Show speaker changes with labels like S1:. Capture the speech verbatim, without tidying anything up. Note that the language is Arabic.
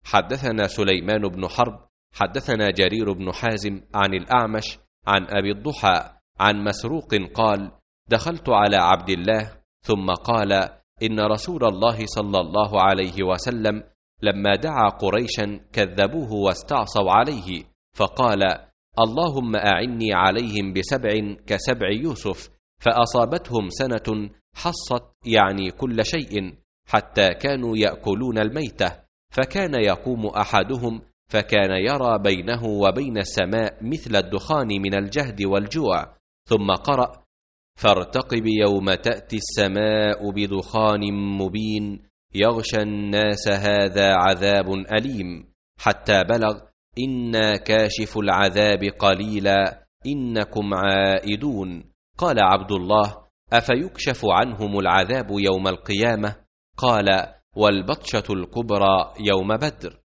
S1: حدثنا سليمان بن حرب حدثنا جرير بن حازم عن الأعمش عن أبي الضحى عن مسروق قال: دخلت على عبد الله ثم قال: إن رسول الله صلى الله عليه وسلم لما دعا قريشا كذبوه واستعصوا عليه، فقال: اللهم أعني عليهم بسبع كسبع يوسف، فأصابتهم سنة حصت يعني كل شيء، حتى كانوا يأكلون الميتة، فكان يقوم أحدهم فكان يرى بينه وبين السماء مثل الدخان من الجهد والجوع، ثم قرأ: فارتقب يوم تأتي السماء بدخان مبين يغشى الناس هذا عذاب أليم، حتى بلغ: إنا كاشف العذاب قليلا إنكم عائدون. قال عبد الله: أفيكشف عنهم العذاب يوم القيامة؟ قال: والبطشة الكبرى يوم بدر.